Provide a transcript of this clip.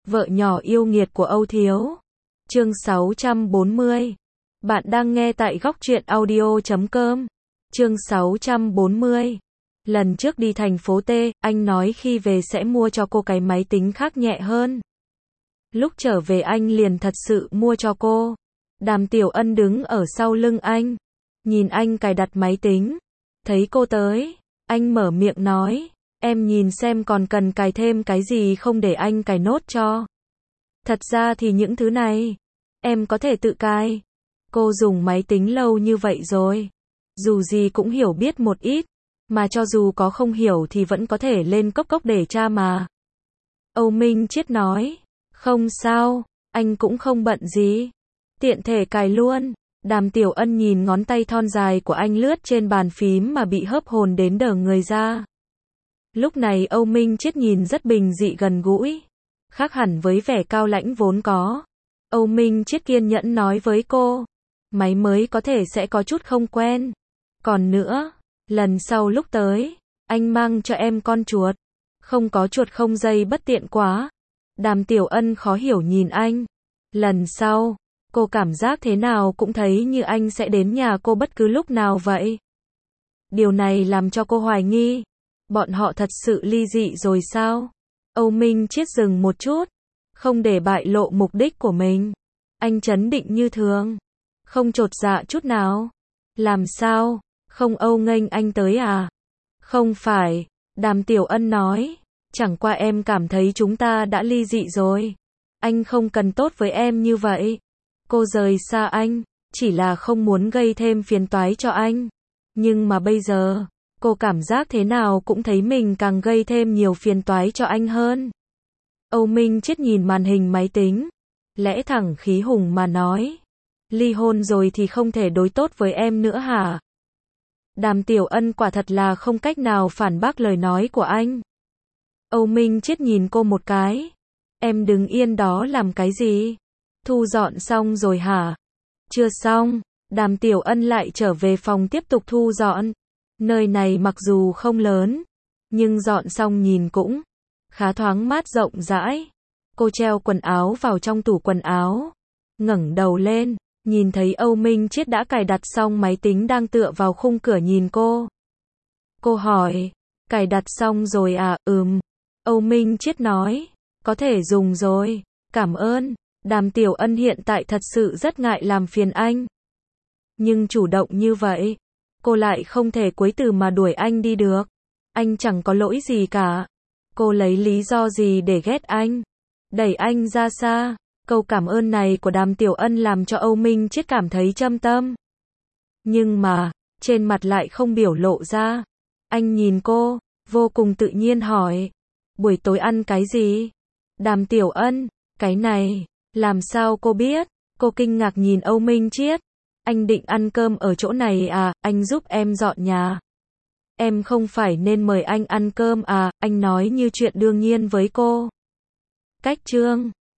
Vợ nhỏ yêu nghiệt của Âu Thiếu. Chương 640. Bạn đang nghe tại góc truyện audio.com. Chương 640. Lần trước đi thành phố T, anh nói khi về sẽ mua cho cô cái máy tính khác nhẹ hơn. Lúc trở về anh liền thật sự mua cho cô. Đàm Tiểu Ân đứng ở sau lưng anh, nhìn anh cài đặt máy tính. Thấy cô tới, anh mở miệng nói, em nhìn xem còn cần cài thêm cái gì không để anh cài nốt cho. Thật ra thì những thứ này, em có thể tự cài. Cô dùng máy tính lâu như vậy rồi, dù gì cũng hiểu biết một ít, mà cho dù có không hiểu thì vẫn có thể lên cốc để tra mà. Âu Minh Chiết nói, không sao, anh cũng không bận gì. Tiện thể cài luôn. Đàm Tiểu Ân nhìn ngón tay thon dài của anh lướt trên bàn phím mà bị hớp hồn đến đờ người ra. Lúc này Âu Minh Chiết nhìn rất bình dị gần gũi, khác hẳn với vẻ cao lãnh vốn có. Âu Minh Chiết kiên nhẫn nói với cô, máy mới có thể sẽ có chút không quen. Còn nữa, lần sau lúc tới, anh mang cho em con chuột. Không có chuột không dây bất tiện quá. Đàm Tiểu Ân khó hiểu nhìn anh. Lần sau, cô cảm giác thế nào cũng thấy như anh sẽ đến nhà cô bất cứ lúc nào vậy. Điều này làm cho cô hoài nghi, bọn họ thật sự ly dị rồi sao? Âu Minh Chiết dừng một chút, không để bại lộ mục đích của mình. Anh trấn định như thường, không chột dạ chút nào. Làm sao? Không âu nghênh anh tới à? Không phải, Đàm Tiểu Ân nói, chẳng qua em cảm thấy chúng ta đã ly dị rồi. Anh không cần tốt với em như vậy. Cô rời xa anh, chỉ là không muốn gây thêm phiền toái cho anh. Nhưng mà bây giờ, cô cảm giác thế nào cũng thấy mình càng gây thêm nhiều phiền toái cho anh hơn. Âu Minh Chiết nhìn màn hình máy tính, lẽ thẳng khí hùng mà nói, ly hôn rồi thì không thể đối tốt với em nữa hả? Đàm Tiểu Ân quả thật là không cách nào phản bác lời nói của anh. Âu Minh Chiết nhìn cô một cái, em đứng yên đó làm cái gì? Thu dọn xong rồi hả? Chưa xong. Đàm Tiểu Ân lại trở về phòng tiếp tục thu dọn. Nơi này mặc dù không lớn, nhưng dọn xong nhìn cũng khá thoáng mát rộng rãi. Cô treo quần áo vào trong tủ quần áo, ngẩng đầu lên, nhìn thấy Âu Minh Chiết đã cài đặt xong máy tính đang tựa vào khung cửa nhìn cô. Cô hỏi, cài đặt xong rồi à? Âu Minh Chiết nói, có thể dùng rồi, cảm ơn. Đàm Tiểu Ân hiện tại thật sự rất ngại làm phiền anh. Nhưng chủ động như vậy, cô lại không thể cuối từ mà đuổi anh đi được. Anh chẳng có lỗi gì cả. Cô lấy lý do gì để ghét anh? Đẩy anh ra xa. Câu cảm ơn này của Đàm Tiểu Ân làm cho Âu Minh Chiết cảm thấy châm tâm. Nhưng mà, trên mặt lại không biểu lộ ra. Anh nhìn cô, vô cùng tự nhiên hỏi, buổi tối ăn cái gì? Đàm Tiểu Ân, cái này, làm sao cô biết? Cô kinh ngạc nhìn Âu Minh Chiết. Anh định ăn cơm ở chỗ này à? Anh giúp em dọn nhà. Em không phải nên mời anh ăn cơm à? Anh nói như chuyện đương nhiên với cô. Cách chương